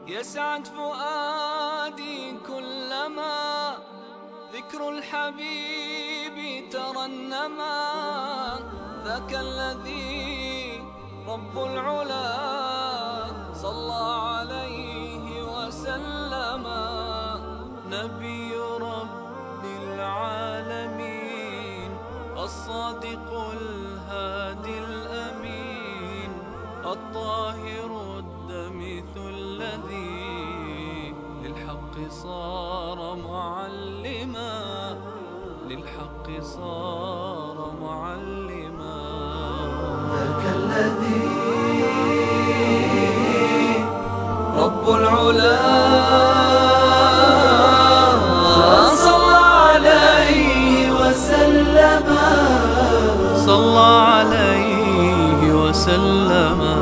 يسعد فؤادي كلما ذكر الحبيب ترنما. ذاك الذي رب العلا صلى عليه وسلم. نبي رب العالمين الصادق الهادي الأمين الطاهر الدمث الذي للحق صار معلما. للحق صار معلما. ذاك الذي رب العلا صلى عليه وسلم. صلى عليه وسلم.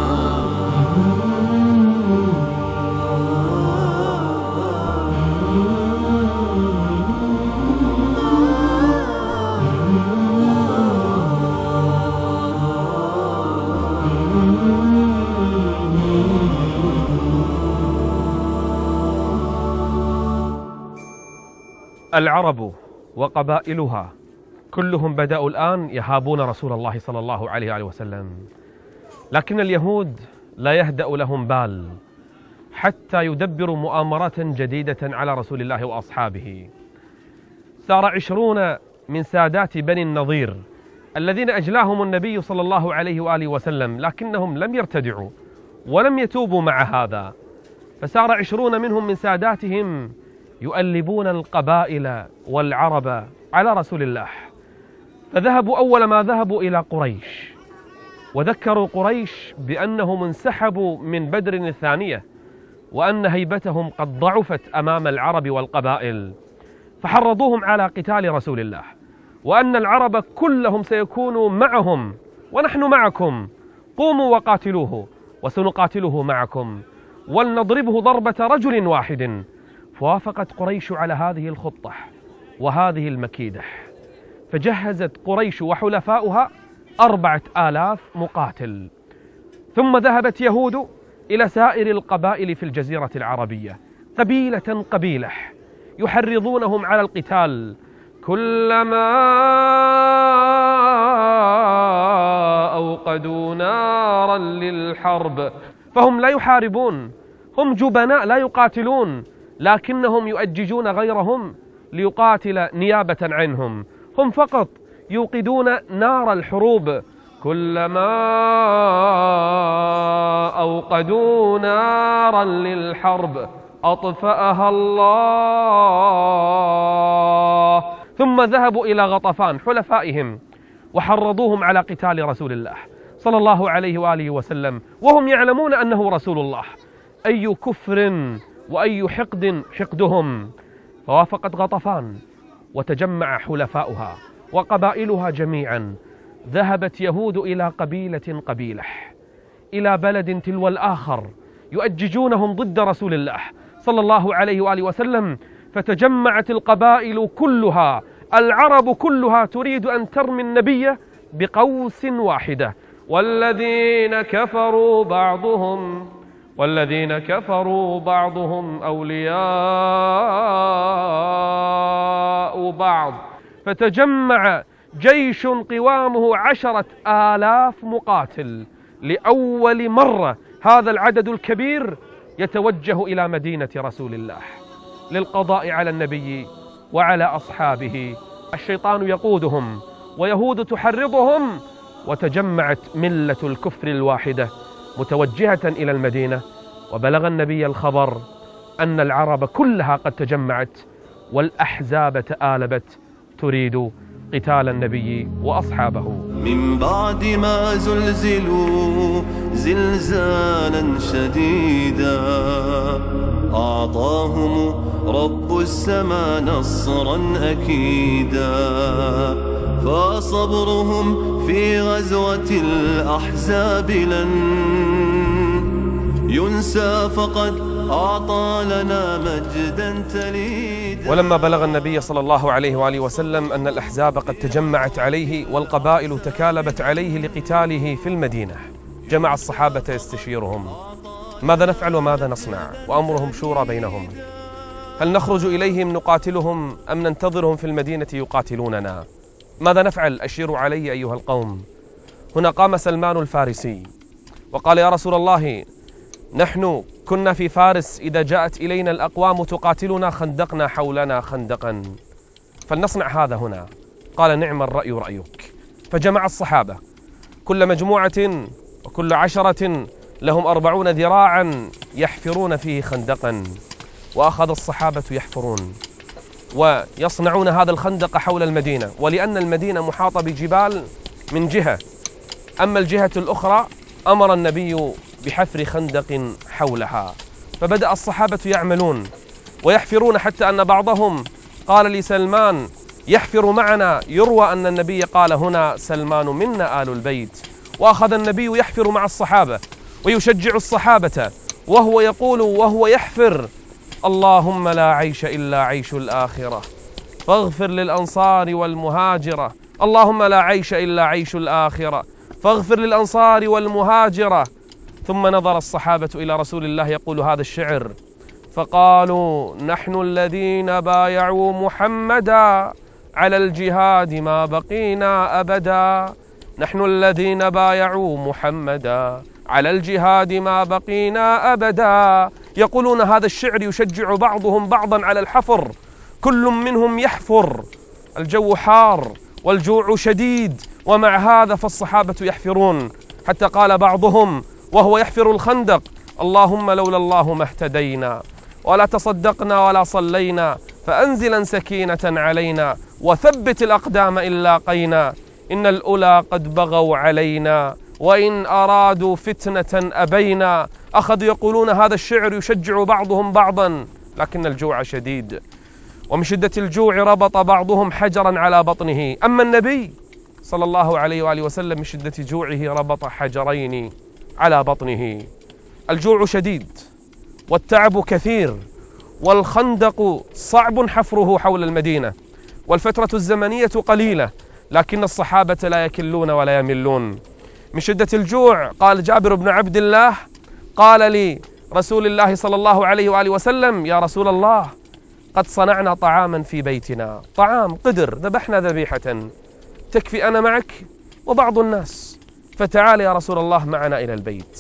العرب وقبائلها كلهم بدأوا الآن يهابون رسول الله صلى الله عليه وسلم، لكن اليهود لا يهدأ لهم بال حتى يدبروا مؤامرات جديدة على رسول الله وأصحابه. سار 20 من سادات بني النضير الذين أجلاهم النبي صلى الله عليه وآله وسلم، لكنهم لم يرتدعوا ولم يتوبوا مع هذا. فسار 20 منهم من ساداتهم يؤلبون القبائل والعرب على رسول الله. فذهبوا أول ما ذهبوا إلى قريش وذكروا قريش بأنهم انسحبوا من بدر الثانية وأن هيبتهم قد ضعفت أمام العرب والقبائل، فحرضوهم على قتال رسول الله، وأن العرب كلهم سيكونوا معهم ونحن معكم، قوموا وقاتلوه وسنقاتله معكم ولنضربه ضربة رجل واحد. فوافقت قريش على هذه الخطة وهذه المكيدة، فجهزت قريش وحلفاؤها 4000 مقاتل. ثم ذهبت يهود إلى سائر القبائل في الجزيرة العربية قبيلة قبيلة يحرضونهم على القتال. كلما أوقدوا نارا للحرب، فهم لا يحاربون، هم جبناء لا يقاتلون، لكنهم يؤججون غيرهم ليقاتل نيابة عنهم. هم فقط يوقدون نار الحروب. كلما أوقدوا نارا للحرب أطفأها الله. ثم ذهبوا إلى غطفان حلفائهم وحرضوهم على قتال رسول الله صلى الله عليه وآله وسلم، وهم يعلمون أنه رسول الله. أي كفر وأي حقد حقدهم. فوافقت غطفان وتجمع حلفاؤها وقبائلها جميعا. ذهبت يهود إلى قبيلة قبيلة، إلى بلد تلو الآخر، يؤججونهم ضد رسول الله صلى الله عليه وآله وسلم. فتجمعت القبائل كلها، العرب كلها تريد أن ترمي النبي بقوس واحدة. والذين كفروا بعضهم أولياء بعض. فتجمع جيش قوامه 10,000 مقاتل. لأول مرة هذا العدد الكبير يتوجه إلى مدينة رسول الله للقضاء على النبي وعلى أصحابه. الشيطان يقودهم ويهود تحرضهم، وتجمعت ملة الكفر الواحدة متوجهة إلى المدينة. وبلغ النبي الخبر أن العرب كلها قد تجمعت والأحزاب تآلبت تريد قتال النبي وأصحابه. من بعد ما زلزلوا زلزالا شديدا أعطاهم رب السماء نصرا أكيدا. فصبرهم في غزوة الأحزاب لن ينسى، فقد أعطى لنا مجدا تليدا. ولما بلغ النبي صلى الله عليه وآله وسلم أن الأحزاب قد تجمعت عليه والقبائل تكالبت عليه لقتاله في المدينة، جمع الصحابة يستشيرهم ماذا نفعل وماذا نصنع؟ وأمرهم شورى بينهم. هل نخرج إليهم نقاتلهم أم ننتظرهم في المدينة يقاتلوننا؟ ماذا نفعل؟ أشيروا علي أيها القوم. هنا قام سلمان الفارسي وقال: يا رسول الله، نحن كنا في فارس، إذا جاءت إلينا الأقوام تقاتلنا خندقنا حولنا خندقا، فلنصنع هذا هنا. قال: نعم الرأي رأيك. فجمع الصحابة كل مجموعة وكل 10 لهم 40 ذراعا يحفرون فيه خندقا، وأخذ الصحابة يحفرون ويصنعون هذا الخندق حول المدينة، ولأن المدينة محاطة بجبال من جهة، أما الجهة الأخرى أمر النبي بحفر خندق حولها. فبدأ الصحابة يعملون ويحفرون، حتى أن بعضهم قال لسلمان: يحفر معنا. يروى أن النبي قال هنا: سلمان منا آل البيت. وأخذ النبي يحفر مع الصحابة ويشجع الصحابة، وهو يقول وهو يحفر: اللهم لا عيش إلا عيش الآخرة، فاغفر للأنصار والمهاجرة. اللهم لا عيش إلا عيش الآخرة، فاغفر للأنصار والمهاجرة. ثم نظر الصحابة إلى رسول الله يقول هذا الشعر، فقالوا: نحن الذين بايعوا محمدا على الجهاد ما بقينا أبدا. نحن الذين بايعوا محمدا على الجهاد ما بقينا أبدا. يقولون هذا الشعر يشجع بعضهم بعضا على الحفر، كل منهم يحفر. الجو حار والجوع شديد، ومع هذا فالصحابة يحفرون، حتى قال بعضهم وهو يحفر الخندق: اللهم لولا الله ما اهتدينا ولا تصدقنا ولا صلينا، فأنزلا سكينة علينا وثبت الأقدام إن لاقينا، إن الأولى قد بغوا علينا وإن أرادوا فتنة أبينا. أخذوا يقولون هذا الشعر يشجع بعضهم بعضا، لكن الجوع شديد، ومن شدة الجوع ربط بعضهم حجرا على بطنه. أما النبي صلى الله عليه وآله وسلم من شدة جوعه ربط حجرين على بطنه. الجوع شديد والتعب كثير، والخندق صعب حفره حول المدينة، والفترة الزمنية قليلة، لكن الصحابة لا يكلون ولا يملون. من شدة الجوع قال جابر بن عبد الله: قال لي رسول الله صلى الله عليه وآله وسلم: يا رسول الله، قد صنعنا طعاما في بيتنا، طعام قدر، ذبحنا ذبيحة تكفي أنا معك وبعض الناس، فتعال يا رسول الله معنا إلى البيت.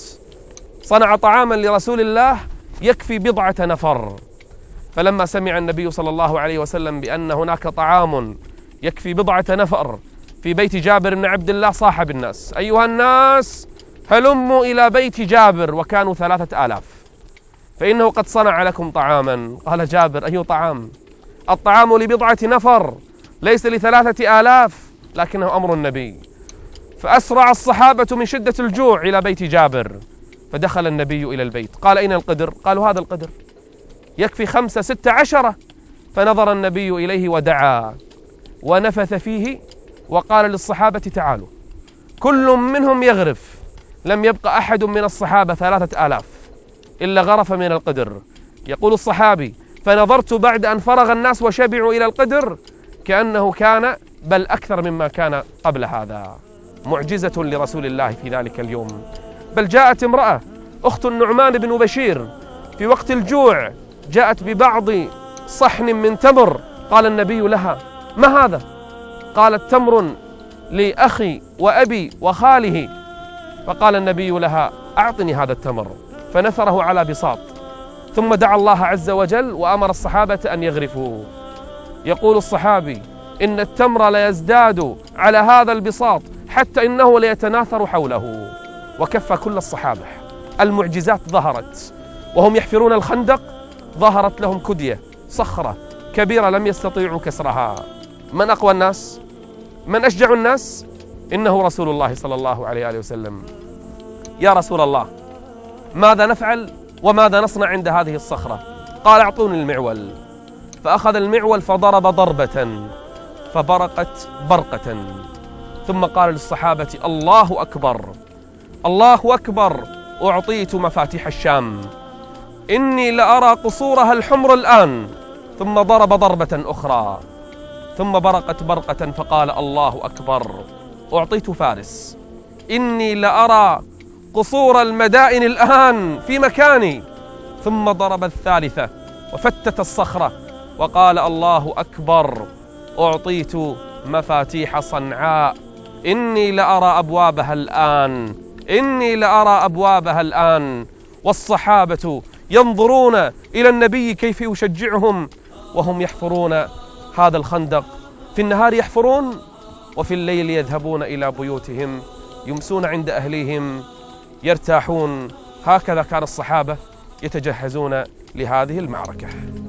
صنع طعاما لرسول الله يكفي 10 نفر. فلما سمع النبي صلى الله عليه وسلم بأن هناك طعام يكفي 10 نفر في بيت جابر بن عبد الله صاح بالناس: أيها الناس، هلموا إلى بيت جابر، وكانوا 3000، فإنه قد صنع لكم طعاما. قال جابر: أي طعام؟ الطعام ل10 نفر، ليس ل3000، لكنه أمر النبي. فأسرع الصحابة من شدة الجوع إلى بيت جابر، فدخل النبي إلى البيت. قال: أين القدر؟ قالوا: هذا القدر يكفي 5 6 10. فنظر النبي إليه ودعا ونفث فيه وقال للصحابة: تعالوا. كل منهم يغرف، لم يبق أحد من الصحابة 3000 إلا غرف من القدر. يقول الصحابي: فنظرت بعد أن فرغ الناس وشبعوا إلى القدر كأنه كان بل أكثر مما كان قبل هذا. معجزة لرسول الله في ذلك اليوم. بل جاءت امرأة أخت النعمان بن بشير في وقت الجوع، جاءت ببعض صحن من تمر. قال النبي لها: ما هذا؟ قالت: تمر لأخي وأبي وخاله. فقال النبي لها: أعطني هذا التمر. فنثره على بساط، ثم دعا الله عز وجل وأمر الصحابة أن يغرفوا. يقول الصحابي: إن التمر ليزداد على هذا البساط حتى إنه ليتناثر حوله، وكفى كل الصحابة. المعجزات ظهرت وهم يحفرون الخندق، ظهرت لهم كدية، صخرة كبيرة لم يستطيعوا كسرها. من أقوى الناس؟ من أشجع الناس؟ إنه رسول الله صلى الله عليه وآله وسلم. يا رسول الله، ماذا نفعل وماذا نصنع عند هذه الصخرة؟ قال: أعطوني المعول. فأخذ المعول فضرب ضربة فبرقت برقة، ثم قال للصحابة: الله أكبر، الله أكبر، أعطيت مفاتيح الشام، إني لأرى قصورها الحمر الآن. ثم ضرب ضربة أخرى ثم برقت برقة فقال: الله أكبر، أعطيت فارس، إني لأرى قصور المدائن الآن في مكاني. ثم ضرب الثالثة وفتت الصخرة وقال: الله أكبر، أعطيت مفاتيح صنعاء، إني لأرى أبوابها الآن، إني لأرى أبوابها الآن. والصحابة ينظرون إلى النبي كيف يشجعهم وهم يحفرون هذا الخندق. في النهار يحفرون، وفي الليل يذهبون إلى بيوتهم، يمسون عند أهليهم، يرتاحون. هكذا كان الصحابة يتجهزون لهذه المعركة.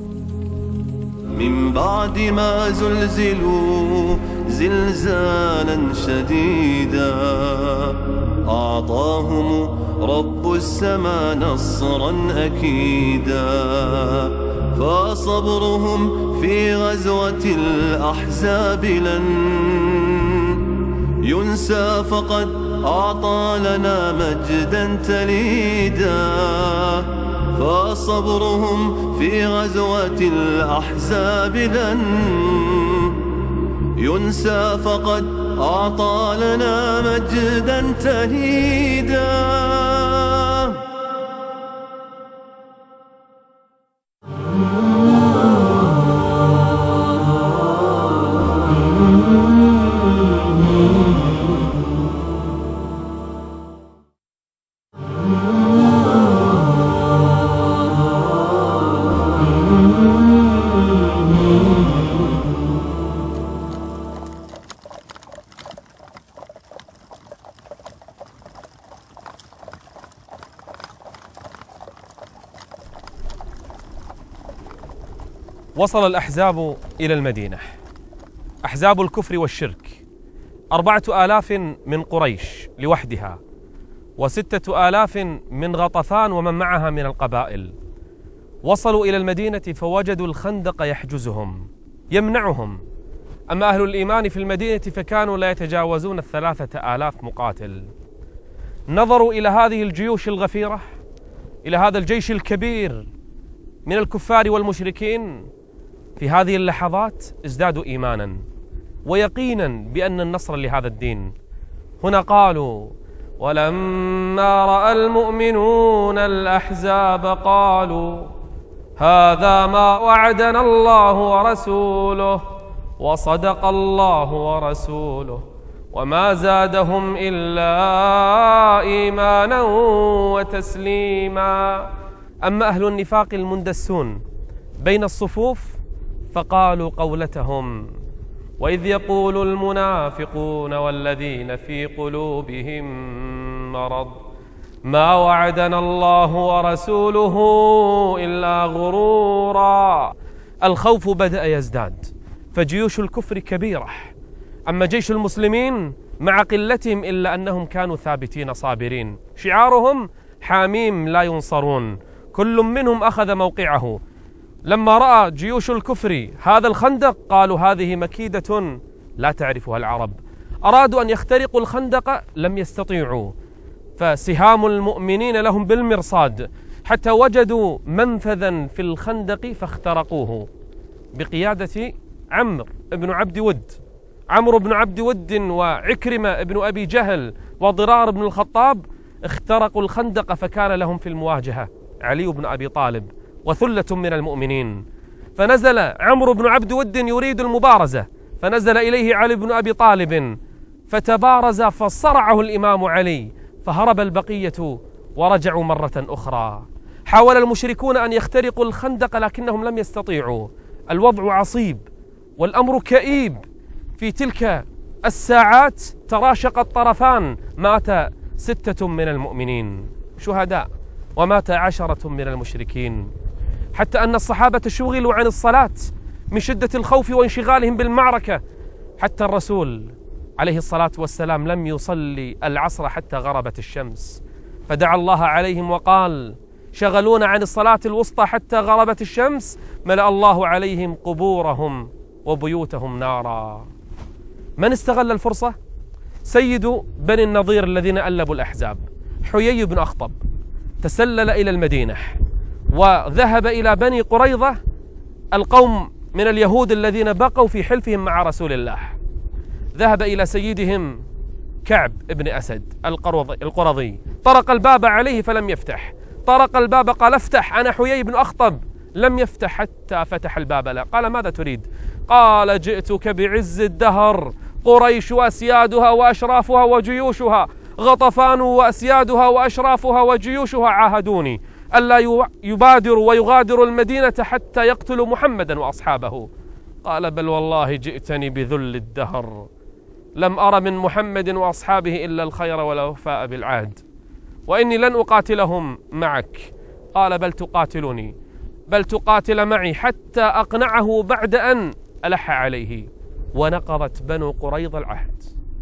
من بعد ما زلزلوا زلزالا شديدا أعطاهم رب السماء نصرا أكيدا، فصبرهم في غزوة الأحزاب لن ينسى، فقد أعطى لنا مجدا تليدا. فصبرهم في غزوة الأحزاب لن ينسى، فقد أعطى لنا مجدا تليدا. وصل الأحزاب إلى المدينة، أحزاب الكفر والشرك، 4000 من قريش لوحدها، و6000 من غطفان ومن معها من القبائل. وصلوا إلى المدينة فوجدوا الخندق يحجزهم يمنعهم. أما أهل الإيمان في المدينة فكانوا لا يتجاوزون 3000 مقاتل. نظروا إلى هذه الجيوش الغفيرة، إلى هذا الجيش الكبير من الكفار والمشركين. في هذه اللحظات ازدادوا إيمانا ويقينا بأن النصر لهذا الدين. هنا قالوا: ولما رأى المؤمنون الأحزاب قالوا هذا ما وعدنا الله ورسوله وصدق الله ورسوله وما زادهم إلا إيمانا وتسليما. أما أهل النفاق المندسون بين الصفوف فقالوا قولتهم: وإذ يقول المنافقون والذين في قلوبهم مرض ما وعدنا الله ورسوله إلا غرورا. الخوف بدأ يزداد، فجيوش الكفر كبيرة، أما جيش المسلمين مع قلتهم إلا أنهم كانوا ثابتين صابرين. شعارهم: حاميم لا ينصرون. كل منهم أخذ موقعه. لما رأى جيوش الكفر هذا الخندق قالوا هذه مكيدة لا تعرفها العرب. أرادوا أن يخترقوا الخندق لم يستطيعوا، فسهام المؤمنين لهم بالمرصاد حتى وجدوا منفذا في الخندق فاخترقوه بقيادة عمرو بن عبد ود. عمرو بن عبد ود وعكرمة بن أبي جهل وضرار بن الخطاب اخترقوا الخندق، فكان لهم في المواجهة علي بن أبي طالب وثلة من المؤمنين. فنزل عمرو بن عبد ود يريد المبارزة، فنزل إليه علي بن أبي طالب فتبارز فصرعه الإمام علي، فهرب البقية ورجعوا مرة أخرى. حاول المشركون أن يخترقوا الخندق لكنهم لم يستطيعوا. الوضع عصيب والأمر كئيب. في تلك الساعات تراشق الطرفان، مات 6 من المؤمنين شهداء ومات 10 من المشركين، حتى أن الصحابة شغلوا عن الصلاة من شدة الخوف وانشغالهم بالمعركة، حتى الرسول عليه الصلاة والسلام لم يصلي العصر حتى غربت الشمس، فدعا الله عليهم وقال: شغلونا عن الصلاة الوسطى حتى غربت الشمس، ملأ الله عليهم قبورهم وبيوتهم نارا. من استغل الفرصة؟ سيد بني النضير الذين ألبوا الأحزاب، حيي بن أخطب، تسلل إلى المدينة وذهب إلى بني قريظة، القوم من اليهود الذين بقوا في حلفهم مع رسول الله. ذهب إلى سيدهم كعب بن أسد القرظي، طرق الباب عليه فلم يفتح، طرق الباب قال افتح أنا حيي بن أخطب، لم يفتح حتى فتح الباب له. قال ماذا تريد؟ قال جئتك بعز الدهر، قريش وأسيادها وأشرافها وجيوشها، غطفان وأسيادها وأشرافها وجيوشها عاهدوني ألا يبادروا ويغادروا المدينة حتى يقتلوا محمدا وأصحابه. قال بل والله جئتني بذل الدهر، لم أر من محمد وأصحابه إلا الخير والوفاء بالعهد، وإني لن أقاتلهم معك. قال بل تقاتلني، بل تقاتل معي حتى أقنعه بعد أن ألح عليه. ونقضت بنو قريظة العهد.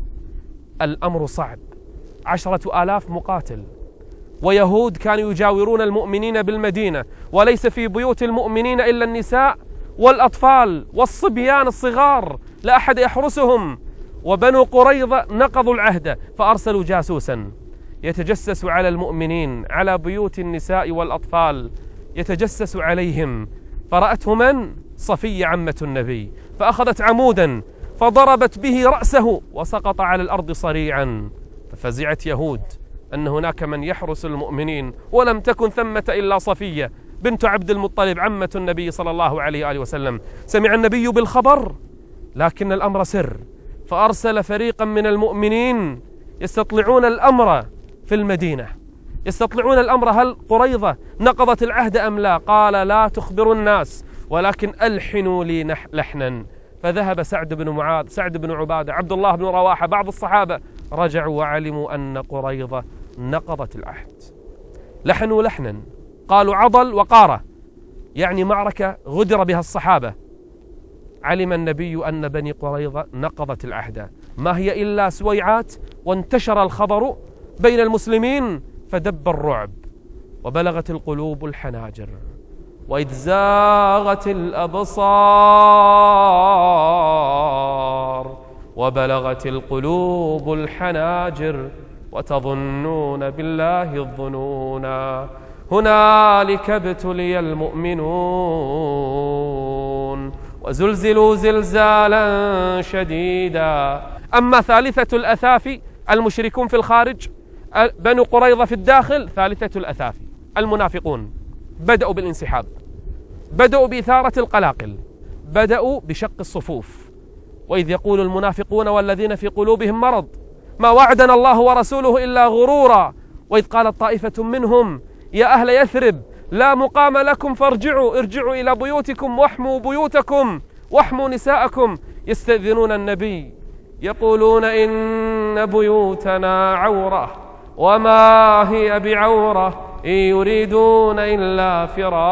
الأمر صعب، 10,000 مقاتل، ويهود كانوا يجاورون المؤمنين بالمدينة، وليس في بيوت المؤمنين إلا النساء والأطفال والصبيان الصغار، لا أحد يحرسهم. وبنو قريظة نقضوا العهد، فأرسلوا جاسوسا يتجسس على المؤمنين، على بيوت النساء والأطفال، يتجسس عليهم. فرأته من؟ صفية عمة النبي، فأخذت عمودا فضربت به رأسه وسقط على الأرض صريعا. ففزعت يهود أن هناك من يحرس المؤمنين، ولم تكن ثمة إلا صفية بنت عبد المطلب عمة النبي صلى الله عليه وآله وسلم. سمع النبي بالخبر لكن الأمر سر، فأرسل فريقا من المؤمنين يستطلعون الأمر في المدينة، يستطلعون الأمر هل قريظة نقضت العهد أم لا. قال لا تخبروا الناس ولكن ألحنوا لي لحنا. فذهب سعد بن معاذ، سعد بن عبادة، عبد الله بن رواحة، بعض الصحابة، رجعوا وعلموا أن قريظة نقضت العهد. لحنوا لحنا، قالوا عضل وقارة، يعني معركة غدر بها الصحابة. علم النبي أن بني قريظة نقضت العهد، ما هي إلا سويعات، وانتشر الخبر بين المسلمين فدب الرعب، وبلغت القلوب الحناجر. وإذ زاغت الأبصار وبلغت القلوب الحناجر وتظنون بالله الظنونا هنالك ابتلي المؤمنون وزلزلوا زلزالا شديدا. أما ثالثة الأثافي المشركون في الخارج، بنو قريظة في الداخل، ثالثة الأثافي المنافقون بدأوا بالانسحاب، بدأوا بإثارة القلاقل، بدأوا بشق الصفوف. وإذ يقول المنافقون والذين في قلوبهم مرض ما وعدنا الله ورسوله إلا غرورا. وإذ قالت طائفة منهم يا أهل يثرب لا مقام لكم فارجعوا، ارجعوا إلى بيوتكم واحموا بيوتكم واحموا نساءكم. يستأذنون النبي يقولون إن بيوتنا عورة وما هي بعورة إن يريدون إلا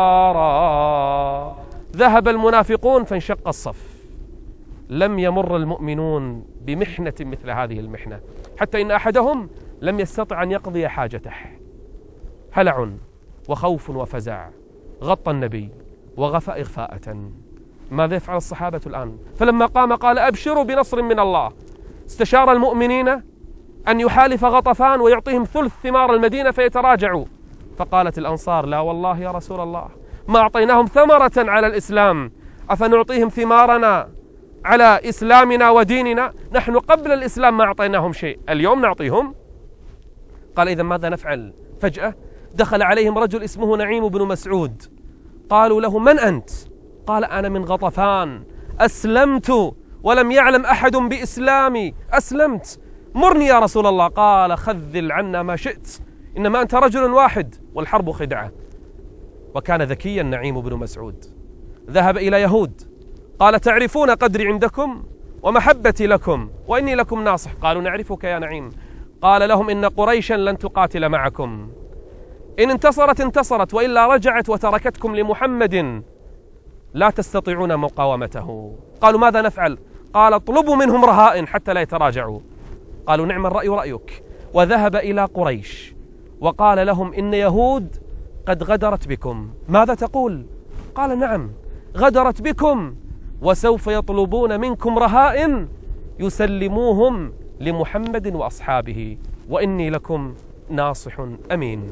فرارا. ذهب المنافقون فانشق الصف. لم يمر المؤمنون بمحنة مثل هذه المحنة، حتى إن أحدهم لم يستطع أن يقضي حاجته. هلع وخوف وفزع غطى النبي وغفى إغفاءة. ماذا يفعل الصحابة الآن؟ فلما قام قال أبشروا بنصر من الله. استشار المؤمنين أن يحالف غطفان ويعطيهم ثلث ثمار المدينة فيتراجعوا. فقالت الأنصار لا والله يا رسول الله ما أعطيناهم ثمرة على الإسلام، أفنعطيهم ثمارنا على إسلامنا وديننا؟ نحن قبل الإسلام ما أعطيناهم شيء، اليوم نعطيهم. قال إذا ماذا نفعل؟ فجأة دخل عليهم رجل اسمه نعيم بن مسعود. قالوا له من أنت؟ قال أنا من غطفان، أسلمت ولم يعلم أحد بإسلامي، أسلمت، مرني يا رسول الله. قال خذل عنا ما شئت، إنما أنت رجل واحد والحرب خدعة. وكان ذكيا نعيم بن مسعود. ذهب إلى يهود قال تعرفون قدري عندكم ومحبتي لكم وإني لكم ناصح. قالوا نعرفك يا نعيم. قال لهم إن قريشا لن تقاتل معكم، إن انتصرت انتصرت وإلا رجعت وتركتكم لمحمد لا تستطيعون مقاومته. قالوا ماذا نفعل؟ قال اطلبوا منهم رهائن حتى لا يتراجعوا. قالوا نعم الرأي رأيك. وذهب إلى قريش وقال لهم إن يهود قد غدرت بكم. ماذا تقول؟ قال نعم غدرت بكم وسوف يطلبون منكم رهائن يسلموهم لمحمد وأصحابه وإني لكم ناصح أمين.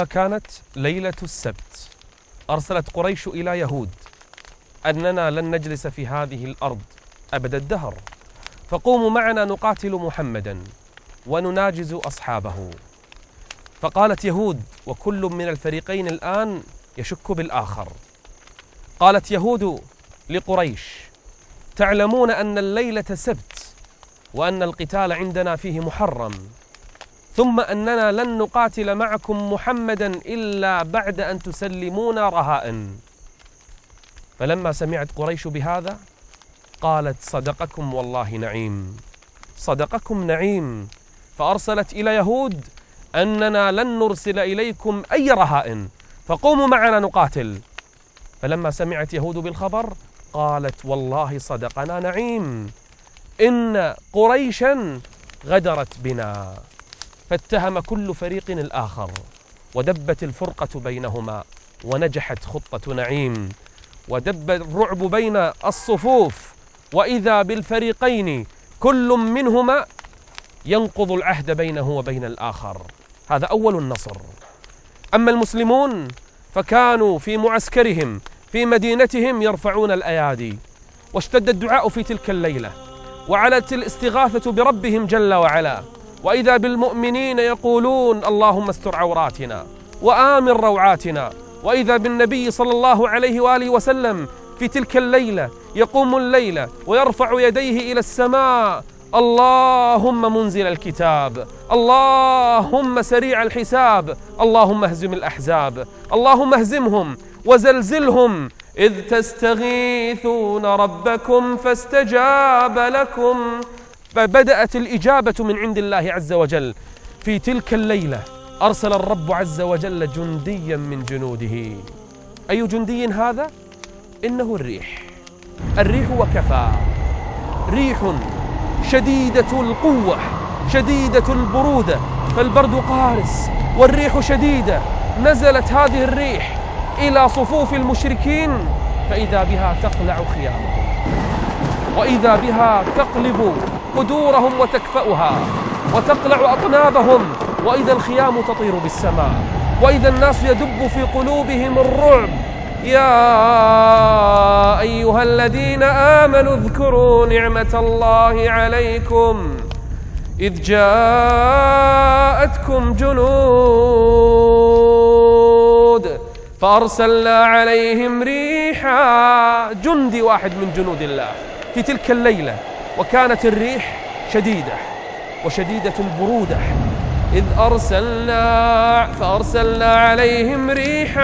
كانت ليلة السبت، أرسلت قريش إلى يهود أننا لن نجلس في هذه الأرض أبد الدهر، فقوموا معنا نقاتل محمدا ونناجز أصحابه. فقالت يهود، وكل من الفريقين الآن يشك بالآخر، قالت يهود لقريش: تعلمون أن الليلة سبت وأن القتال عندنا فيه محرم، ثم أننا لن نقاتل معكم محمدا إلا بعد أن تسلمونا رهائن. فلما سمعت قريش بهذا قالت: صدقكم والله نعيم، صدقكم نعيم. فأرسلت إلى يهود أننا لن نرسل إليكم أي رهائن، فقوموا معنا نقاتل. فلما سمعت يهود بالخبر قالت: والله صدقنا نعيم، إن قريشا غدرت بنا. فاتهم كل فريق الآخر، ودبت الفرقة بينهما، ونجحت خطة نعيم، ودب الرعب بين الصفوف، وإذا بالفريقين كل منهما ينقض العهد بينه وبين الآخر. هذا أول النصر. أما المسلمون فكانوا في معسكرهم في مدينتهم يرفعون الأيادي، واشتد الدعاء في تلك الليلة، وعلت الاستغاثة بربهم جل وعلا، وإذا بالمؤمنين يقولون: اللهم استر عوراتنا وآمن روعاتنا. وإذا بالنبي صلى الله عليه وآله وسلم في تلك الليلة يقوم الليلة ويرفع يديه إلى السماء: اللهم منزل الكتاب، اللهم سريع الحساب، اللهم اهزم الأحزاب، اللهم اهزمهم وزلزلهم، إذ تستغيثون ربكم فاستجاب لكم. فبدأت الإجابة من عند الله عز وجل. في تلك الليلة أرسل الرب عز وجل جنديا من جنوده. أي جندي هذا؟ إنه الريح. الريح وكفى، ريح شديدة القوة شديدة البرودة، فالبرد قارس والريح شديدة. نزلت هذه الريح إلى صفوف المشركين، فإذا بها تقلع خيامهم، وإذا بها تقلب قدورهم وتكفأها، وتقلع أطنابهم، وإذا الخيام تطير بالسماء، وإذا الناس يدب في قلوبهم الرعب. يا أيها الذين آمنوا اذكروا نعمة الله عليكم إذ جاءتكم جنود فأرسلنا عليهم ريحا. جندي واحد من جنود الله في تلك الليلة، وكانت الريح شديدة وشديدة البرودة. إذ فأرسلنا عليهم ريحا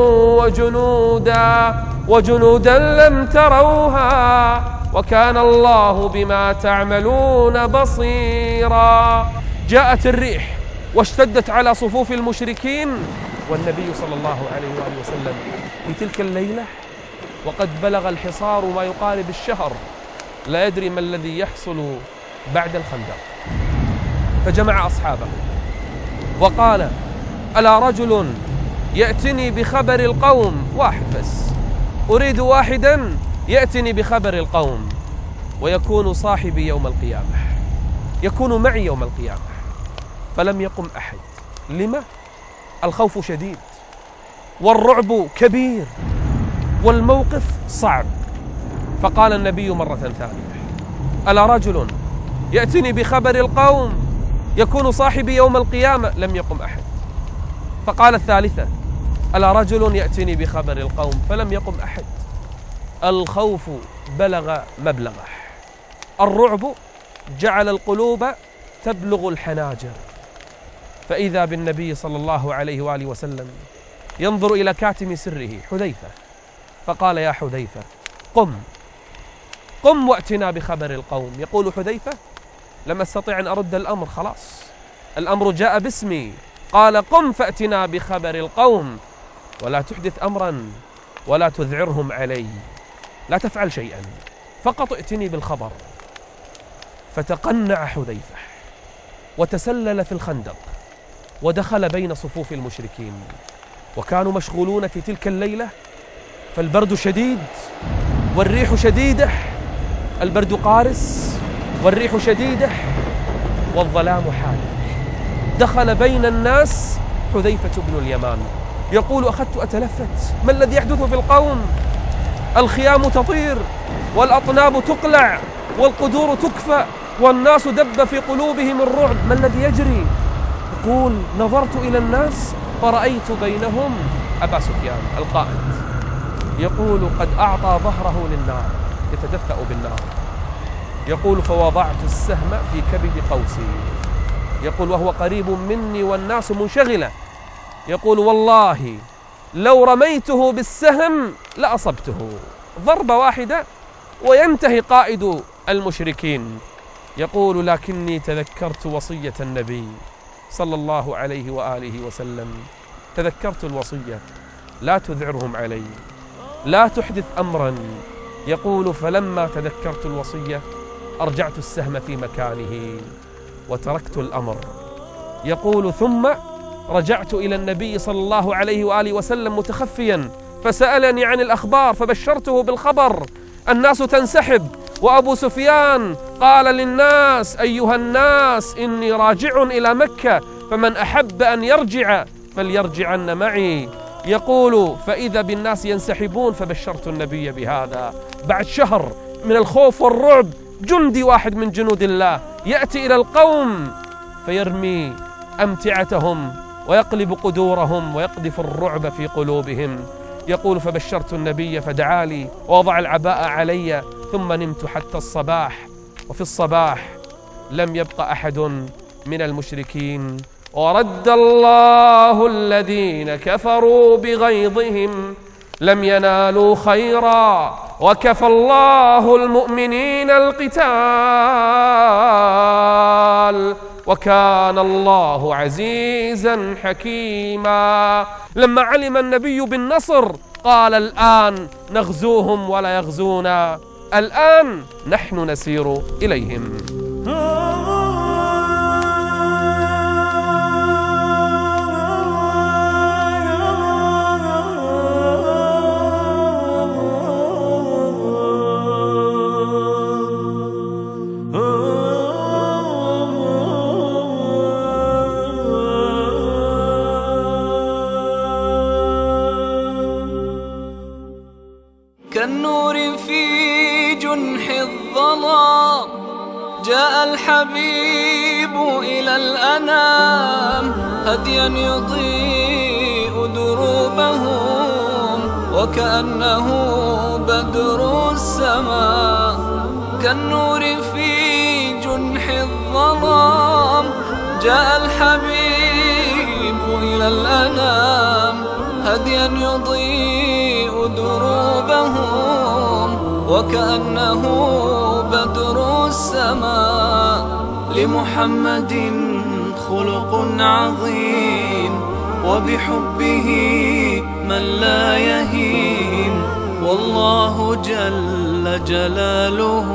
وجنودا لم تروها وكان الله بما تعملون بصيرا. جاءت الريح واشتدت على صفوف المشركين، والنبي صلى الله عليه وآله وسلم في تلك الليلة وقد بلغ الحصار ما يقارب الشهر، لا يدري ما الذي يحصل بعد الخندق. فجمع أصحابه وقال: ألا رجل يأتني بخبر القوم، واحد بس، أريد واحدا يأتني بخبر القوم ويكون صاحبي يوم القيامة، يكون معي يوم القيامة. فلم يقم أحد. لما؟ الخوف شديد والرعب كبير والموقف صعب. فقال النبي مرة ثانية: ألا رجل يأتني بخبر القوم يكون صاحبي يوم القيامة. لم يقم أحد. فقال الثالثة: ألا رجل يأتني بخبر القوم. فلم يقم أحد. الخوف بلغ مبلغه، الرعب جعل القلوب تبلغ الحناجر. فإذا بالنبي صلى الله عليه وآله وسلم ينظر إلى كاتم سره حذيفة، فقال: يا حذيفة قم وأتنا بخبر القوم. يقول حذيفة: لم أستطع أن أرد الأمر، خلاص الأمر جاء باسمي. قال: قم فأتنا بخبر القوم ولا تحدث أمرا ولا تذعرهم علي، لا تفعل شيئا، فقط ائتني بالخبر. فتقنع حذيفة وتسلل في الخندق ودخل بين صفوف المشركين، وكانوا مشغولون في تلك الليلة، فالبرد شديد والريح شديدة، البرد قارس والريح شديدة والظلام حالك. دخل بين الناس حذيفة بن اليمان يقول: أخذت أتلفت، ما الذي يحدث في القوم؟ الخيام تطير والأطناب تقلع والقدور تكفأ والناس دب في قلوبهم الرعب، ما الذي يجري؟ يقول: نظرت إلى الناس فرأيت بينهم أبا سفيان القائد، يقول: قد أعطى ظهره للنار، يتدفأ بالنار. يقول: فوضعت السهم في كبد قوسي، يقول وهو قريب مني والناس منشغلة، يقول: والله لو رميته بالسهم لأصبته، ضربة واحدة وينتهي قائد المشركين. يقول: لكني تذكرت وصية النبي صلى الله عليه وآله وسلم، تذكرت الوصية: لا تذعرهم علي، لا تحدث أمرا. يقول: فلما تذكرت الوصية أرجعت السهم في مكانه وتركت الأمر. يقول: ثم رجعت إلى النبي صلى الله عليه وآله وسلم متخفيا، فسألني عن الأخبار فبشرته بالخبر. الناس تنسحب وأبو سفيان قال للناس: أيها الناس، إني راجع إلى مكة، فمن أحب أن يرجع فليرجعن معي. يقول: فإذا بالناس ينسحبون، فبشرت النبي بهذا. بعد شهر من الخوف والرعب، جندي واحد من جنود الله يأتي إلى القوم فيرمي أمتعتهم ويقلب قدورهم ويقذف الرعب في قلوبهم. يقول: فبشرت النبي فدعا لي ووضع العباء علي، ثم نمت حتى الصباح. وفي الصباح لم يبق أحد من المشركين، ورد الله الذين كفروا بغيظهم لم ينالوا خيرا، وكفى الله المؤمنين القتال، وكان الله عزيزا حكيما. لما علم النبي بالنصر قال: الآن نغزوهم ولا يغزونا، الآن نحن نسير إليهم. كالنور في جنح الظلام جاء الحبيب إلى الأنام، هديا يضيء دروبهم وكأنه بدر السماء. كالنور في جنح الظلام جاء الحبيب إلى الأنام، هديا يضيء دروبهم وكأنه بدر السماء. لمحمد خلق عظيم وبحبه من لا يهيم، والله جل جلاله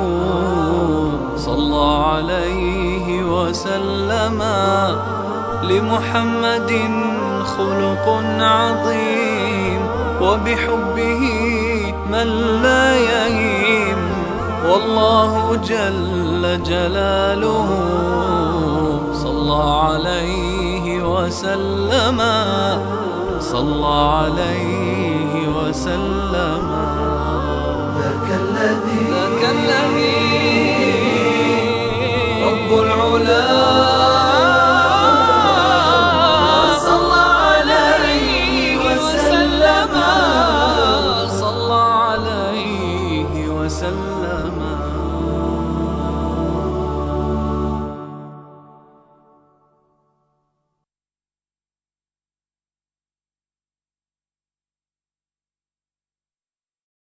صلى عليه وسلم. لمحمد خلق عظيم وبحبه من لا يهيم، والله جل جلاله صلى عليه وسلم، صلى عليه وسلم. ذاك الذي رب العلا